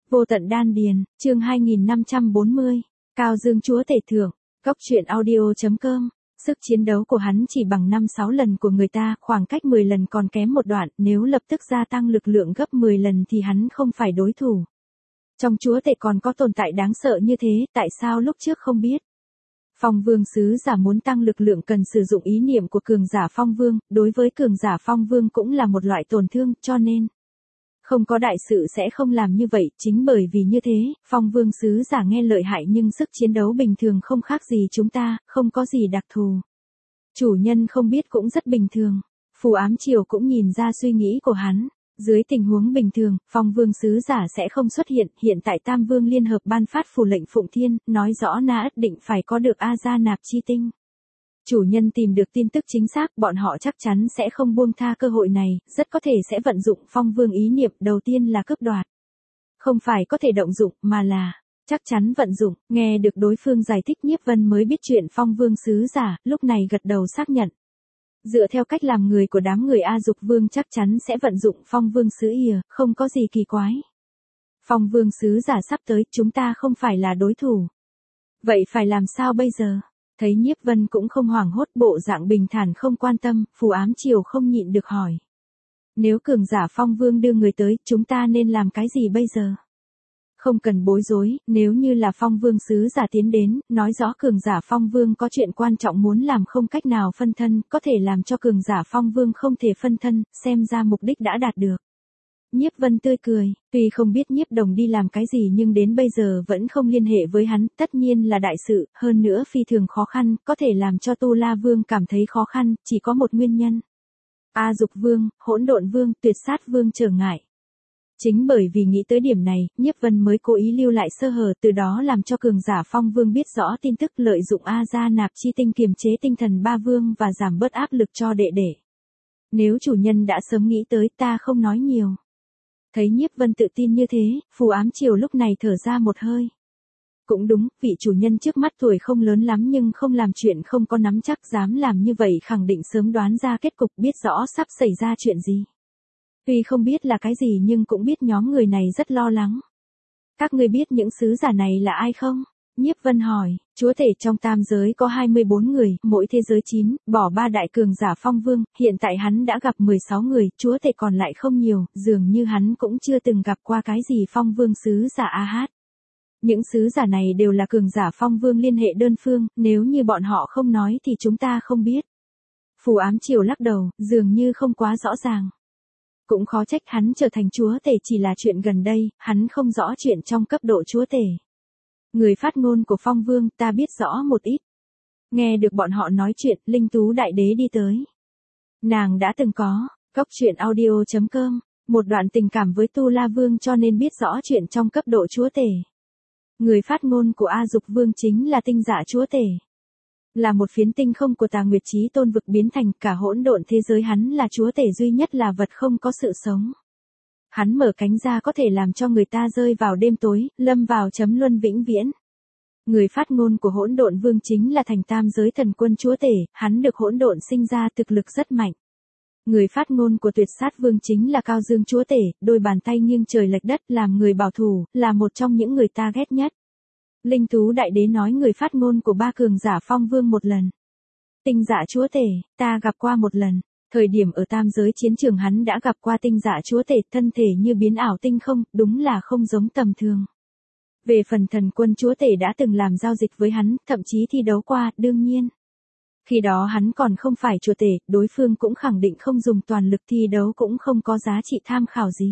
Vô tận đan điền, chương 2540, Cao Dương Chúa Tể Thượng, Góc truyện audio.com. Sức chiến đấu của hắn chỉ bằng 5-6 lần của người ta, khoảng cách 10 lần còn kém một đoạn, nếu lập tức gia tăng lực lượng gấp 10 lần thì hắn không phải đối thủ. Trong Chúa Tể còn có tồn tại đáng sợ như thế, tại sao lúc trước không biết? Phong Vương sứ giả muốn tăng lực lượng cần sử dụng ý niệm của cường giả Phong Vương, đối với cường giả Phong Vương cũng là một loại tổn thương, cho nên không có đại sự sẽ không làm như vậy, chính bởi vì như thế, Phong Vương sứ giả nghe lợi hại nhưng sức chiến đấu bình thường không khác gì chúng ta, không có gì đặc thù. Chủ nhân không biết cũng rất bình thường. Phù Ám Triều cũng nhìn ra suy nghĩ của hắn. Dưới tình huống bình thường, Phong Vương sứ giả sẽ không xuất hiện tại Tam Vương Liên Hợp ban phát phù lệnh Phụng Thiên, nói rõ ắt định phải có được A Gia Nạp Chi Tinh. Chủ nhân tìm được tin tức chính xác, bọn họ chắc chắn sẽ không buông tha cơ hội này, rất có thể sẽ vận dụng Phong Vương ý niệm, đầu tiên là cướp đoạt. Không phải có thể động dụng, mà là chắc chắn vận dụng. Nghe được đối phương giải thích, Nhiếp Vân mới biết chuyện Phong Vương sứ giả, lúc này gật đầu xác nhận. Dựa theo cách làm người của đám người A Dục Vương chắc chắn sẽ vận dụng Phong Vương sứ ỉa, không có gì kỳ quái. Phong Vương sứ giả sắp tới, chúng ta không phải là đối thủ. Vậy phải làm sao bây giờ? Thấy Nhiếp Vân cũng không hoảng hốt, bộ dạng bình thản không quan tâm, Phù Ám Triều không nhịn được hỏi. Nếu cường giả Phong Vương đưa người tới, chúng ta nên làm cái gì bây giờ? Không cần bối rối, nếu như là Phong Vương sứ giả tiến đến, nói rõ cường giả Phong Vương có chuyện quan trọng muốn làm không cách nào phân thân, có thể làm cho cường giả Phong Vương không thể phân thân, xem ra mục đích đã đạt được. Nhiếp Vân tươi cười, tuy không biết Nhiếp Đồng đi làm cái gì nhưng đến bây giờ vẫn không liên hệ với hắn, tất nhiên là đại sự, hơn nữa phi thường khó khăn, có thể làm cho Tu La Vương cảm thấy khó khăn, chỉ có một nguyên nhân. A Dục Vương, Hỗn Độn Vương, Tuyệt Sát Vương trở ngại. Chính bởi vì nghĩ tới điểm này, Nhiếp Vân mới cố ý lưu lại sơ hở, từ đó làm cho cường giả Phong Vương biết rõ tin tức, lợi dụng A Gia Nạp Chi Tinh kiềm chế tinh thần ba vương và giảm bớt áp lực cho đệ đệ. Nếu chủ nhân đã sớm nghĩ tới, ta không nói nhiều. Thấy Nhiếp Vân tự tin như thế, Phù Ám Triều lúc này thở ra một hơi. Cũng đúng, vị chủ nhân trước mắt tuổi không lớn lắm nhưng không làm chuyện không có nắm chắc, dám làm như vậy khẳng định sớm đoán ra kết cục, biết rõ sắp xảy ra chuyện gì. Tuy không biết là cái gì nhưng cũng biết nhóm người này rất lo lắng. Các ngươi biết những sứ giả này là ai không? Nhiếp Vân hỏi, chúa tể trong tam giới có 24 người, mỗi thế giới 9, bỏ 3 đại cường giả Phong Vương, hiện tại hắn đã gặp 16 người, chúa tể còn lại không nhiều, dường như hắn cũng chưa từng gặp qua cái gì Phong Vương sứ giả AH. Những sứ giả này đều là cường giả Phong Vương liên hệ đơn phương, nếu như bọn họ không nói thì chúng ta không biết. Phù Ám Triều lắc đầu, dường như không quá rõ ràng. Cũng khó trách hắn trở thành chúa tể chỉ là chuyện gần đây, hắn không rõ chuyện trong cấp độ chúa tể. Người phát ngôn của Phong Vương, ta biết rõ một ít. Nghe được bọn họ nói chuyện, Linh Tú Đại Đế đi tới. Nàng đã từng có, Góc truyện audio.com, một đoạn tình cảm với Tu La Vương cho nên biết rõ chuyện trong cấp độ chúa tể. Người phát ngôn của A Dục Vương chính là tinh giả chúa tể. Là một phiến tinh không của Tà Nguyệt Chí Tôn vực biến thành cả hỗn độn thế giới, hắn là chúa tể duy nhất là vật không có sự sống. Hắn mở cánh ra có thể làm cho người ta rơi vào đêm tối, lâm vào chấm luân vĩnh viễn. Người phát ngôn của Hỗn Độn Vương chính là thành tam giới thần quân chúa tể, hắn được hỗn độn sinh ra, thực lực rất mạnh. Người phát ngôn của Tuyệt Sát Vương chính là Cao Dương chúa tể, đôi bàn tay nghiêng trời lệch đất, làm người bảo thủ, là một trong những người ta ghét nhất. Linh Tú Đại Đế nói người phát ngôn của 3 cường giả Phong Vương một lần. Tinh giả chúa tể, ta gặp qua một lần. Thời điểm ở tam giới chiến trường hắn đã gặp qua tinh giả chúa tể, thân thể như biến ảo tinh không, đúng là không giống tầm thường. Về phần thần quân chúa tể đã từng làm giao dịch với hắn, thậm chí thi đấu qua, đương nhiên. Khi đó hắn còn không phải chúa tể, đối phương cũng khẳng định không dùng toàn lực, thi đấu cũng không có giá trị tham khảo gì.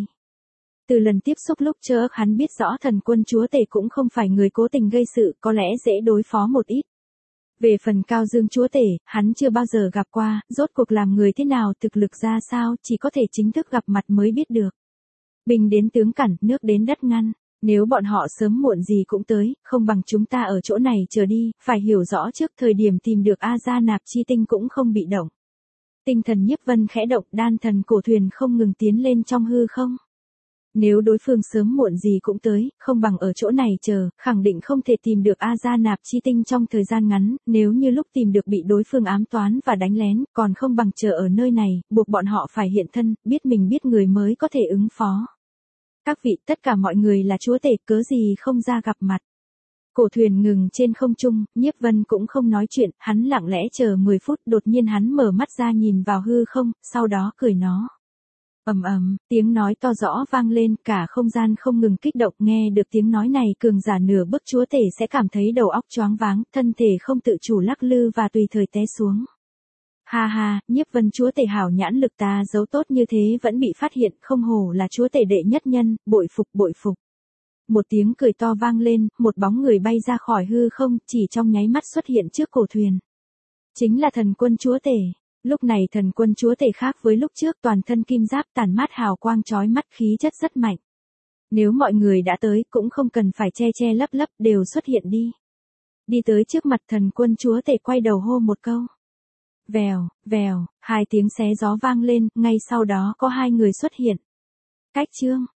Từ lần tiếp xúc lúc trước hắn biết rõ thần quân chúa tể cũng không phải người cố tình gây sự, có lẽ dễ đối phó một ít. Về phần Cao Dương chúa tể, hắn chưa bao giờ gặp qua, rốt cuộc làm người thế nào, thực lực ra sao, chỉ có thể chính thức gặp mặt mới biết được. Binh đến tướng cản, nước đến đất ngăn, nếu bọn họ sớm muộn gì cũng tới, không bằng chúng ta ở chỗ này chờ đi, phải hiểu rõ trước thời điểm tìm được A Gia Nạp Chi Tinh cũng không bị động. Tinh thần Nhiếp Vân khẽ động, đan thần cổ thuyền không ngừng tiến lên trong hư không. Nếu đối phương sớm muộn gì cũng tới, không bằng ở chỗ này chờ, khẳng định không thể tìm được A Gia Nạp Chi Tinh trong thời gian ngắn, nếu như lúc tìm được bị đối phương ám toán và đánh lén, còn không bằng chờ ở nơi này, buộc bọn họ phải hiện thân, biết mình biết người mới có thể ứng phó. Các vị, tất cả mọi người là chúa tể, cớ gì không ra gặp mặt. Cổ thuyền ngừng trên không trung, Nhiếp Vân cũng không nói chuyện, hắn lặng lẽ chờ 10 phút, đột nhiên hắn mở mắt ra nhìn vào hư không, sau đó cười nó. Ầm ầm, tiếng nói to rõ vang lên, cả không gian không ngừng kích động, nghe được tiếng nói này, cường giả nửa bước chúa tể sẽ cảm thấy đầu óc choáng váng, thân thể không tự chủ lắc lư và tùy thời té xuống. Ha ha, Nhiếp Vân chúa tể hảo nhãn lực, ta giấu tốt như thế vẫn bị phát hiện, không hổ là chúa tể đệ nhất nhân, bội phục bội phục. Một tiếng cười to vang lên, một bóng người bay ra khỏi hư không, chỉ trong nháy mắt xuất hiện trước cổ thuyền. Chính là thần quân chúa tể. Lúc này thần quân chúa tể khác với lúc trước, toàn thân kim giáp tản mát hào quang chói mắt, khí chất rất mạnh. Nếu mọi người đã tới, cũng không cần phải che che lấp lấp, đều xuất hiện đi. Đi tới trước mặt thần quân chúa tể, quay đầu hô một câu. Vèo, vèo, hai tiếng xé gió vang lên, ngay sau đó có hai người xuất hiện. Cách chương